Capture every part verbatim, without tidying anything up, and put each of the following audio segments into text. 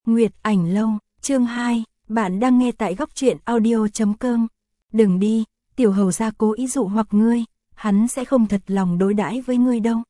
Nguyệt Ảnh Lâu, chương hai, bạn đang nghe tại góc truyện audio chấm com. Đừng đi, tiểu hầu gia cố ý dụ hoặc ngươi, hắn sẽ không thật lòng đối đãi với ngươi đâu.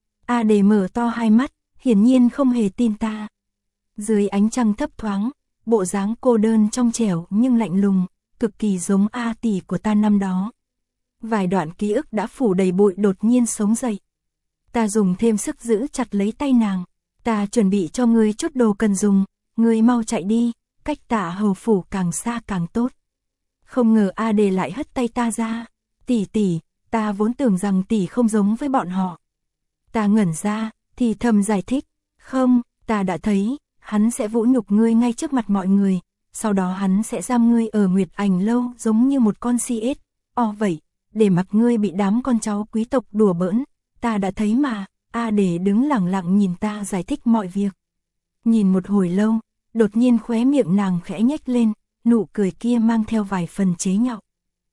A Đề mở to hai mắt, hiển nhiên không hề tin ta. Dưới ánh trăng thấp thoáng, bộ dáng cô đơn trong trẻo nhưng lạnh lùng, cực kỳ giống A tỷ của ta năm đó. Vài đoạn ký ức đã phủ đầy bụi đột nhiên sống dậy. Ta dùng thêm sức giữ chặt lấy tay nàng. Ta chuẩn bị cho ngươi chút đồ cần dùng, ngươi mau chạy đi, cách Tạ hầu phủ càng xa càng tốt. Không ngờ A Đề lại hất tay ta ra. Tỷ tỷ, ta vốn tưởng rằng tỷ không giống với bọn họ. Ta ngẩn ra, thì thầm giải thích. Không, ta đã thấy, hắn sẽ vũ nhục ngươi ngay trước mặt mọi người. Sau đó hắn sẽ giam ngươi ở Nguyệt Ảnh Lâu giống như một con si ếch. O vậy, để mặc ngươi bị đám con cháu quý tộc đùa bỡn. Ta đã thấy mà. A Đề đứng lặng lặng nhìn ta giải thích mọi việc. Nhìn một hồi lâu, đột nhiên khóe miệng nàng khẽ nhếch lên, nụ cười kia mang theo vài phần chế nhạo.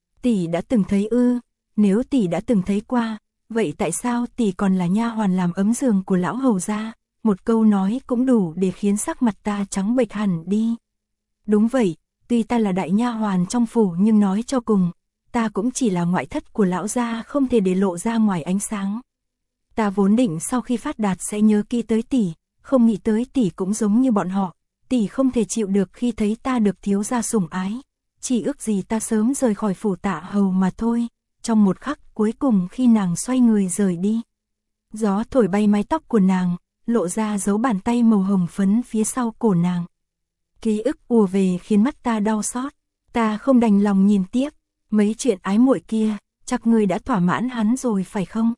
Tỷ đã từng thấy ư? Nếu tỷ đã từng thấy qua, vậy tại sao tỷ còn là nha hoàn làm ấm giường của lão hầu gia? Một câu nói cũng đủ để khiến sắc mặt ta trắng bệch hẳn đi. Đúng vậy, tuy ta là đại nha hoàn trong phủ nhưng nói cho cùng, ta cũng chỉ là ngoại thất của lão gia, không thể để lộ ra ngoài ánh sáng. Ta vốn định sau khi phát đạt sẽ nhớ kỹ tới tỷ, không nghĩ tới tỷ cũng giống như bọn họ. Tỷ không thể chịu được khi thấy ta được thiếu gia sủng ái, chỉ ước gì ta sớm rời khỏi phủ Tạ hầu mà thôi. Trong một khắc cuối cùng khi nàng xoay người rời đi, gió thổi bay mái tóc của nàng, lộ ra dấu bàn tay màu hồng phấn phía sau cổ nàng. Ký ức ùa về khiến mắt ta đau xót, ta không đành lòng nhìn tiếp. Mấy chuyện ái muội kia, chắc ngươi đã thỏa mãn hắn rồi phải không?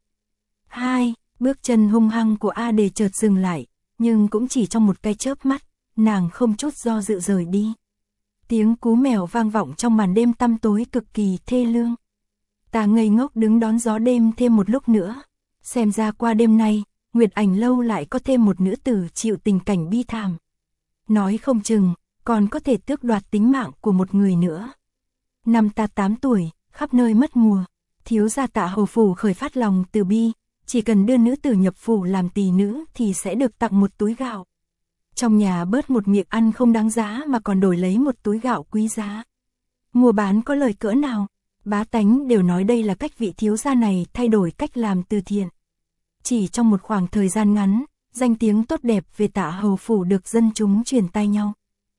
Hai, bước chân hung hăng của A Đề chợt dừng lại, nhưng cũng chỉ trong một cái chớp mắt, nàng không chút do dự rời đi. Tiếng cú mèo vang vọng trong màn đêm tăm tối cực kỳ thê lương. Ta ngây ngốc đứng đón gió đêm thêm một lúc nữa. Xem ra qua đêm nay, Nguyệt Ảnh Lâu lại có thêm một nữ tử chịu tình cảnh bi thảm. Nói không chừng, còn có thể tước đoạt tính mạng của một người nữa. Năm ta tám tuổi, khắp nơi mất mùa, thiếu gia Tạ hầu phủ khởi phát lòng từ bi. Chỉ cần đưa nữ tử nhập phủ làm tỳ nữ thì sẽ được tặng một túi gạo. Trong nhà bớt một miệng ăn không đáng giá mà còn đổi lấy một túi gạo quý giá. Mua bán có lời cỡ nào, bá tánh đều nói đây là cách vị thiếu gia này thay đổi cách làm từ thiện. Chỉ trong một khoảng thời gian ngắn, danh tiếng tốt đẹp về Tạ hầu phủ được dân chúng truyền tai nhau.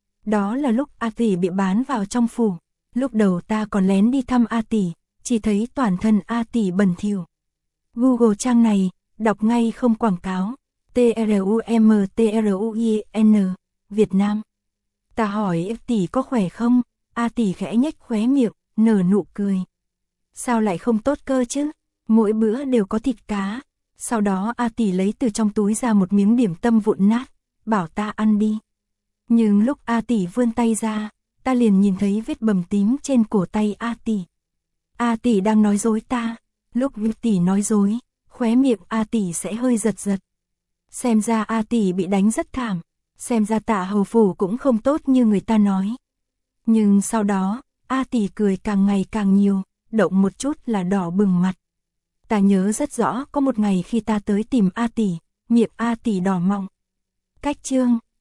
Đó là lúc A tỷ bị bán vào trong phủ. Lúc đầu ta còn lén đi thăm A tỷ, chỉ thấy toàn thân A tỷ bẩn thỉu. Google trang này, đọc ngay không quảng cáo. T R U M T R U I N, Việt Nam. Ta hỏi tỷ có khỏe không? A tỷ khẽ nhếch khóe miệng, nở nụ cười. Sao lại không tốt cơ chứ? Mỗi bữa đều có thịt cá. Sau đó A tỷ lấy từ trong túi ra một miếng điểm tâm vụn nát, bảo ta ăn đi. Nhưng lúc A tỷ vươn tay ra, ta liền nhìn thấy vết bầm tím trên cổ tay A tỷ. A tỷ đang nói dối ta. Lúc tỷ nói dối, khóe miệng A tỷ sẽ hơi giật giật. Xem ra A tỷ bị đánh rất thảm, xem ra Tạ hầu phủ cũng không tốt như người ta nói. Nhưng sau đó, A tỷ cười càng ngày càng nhiều, động một chút là đỏ bừng mặt. Ta nhớ rất rõ có một ngày khi ta tới tìm A tỷ, miệng A tỷ đỏ mọng. Cách chương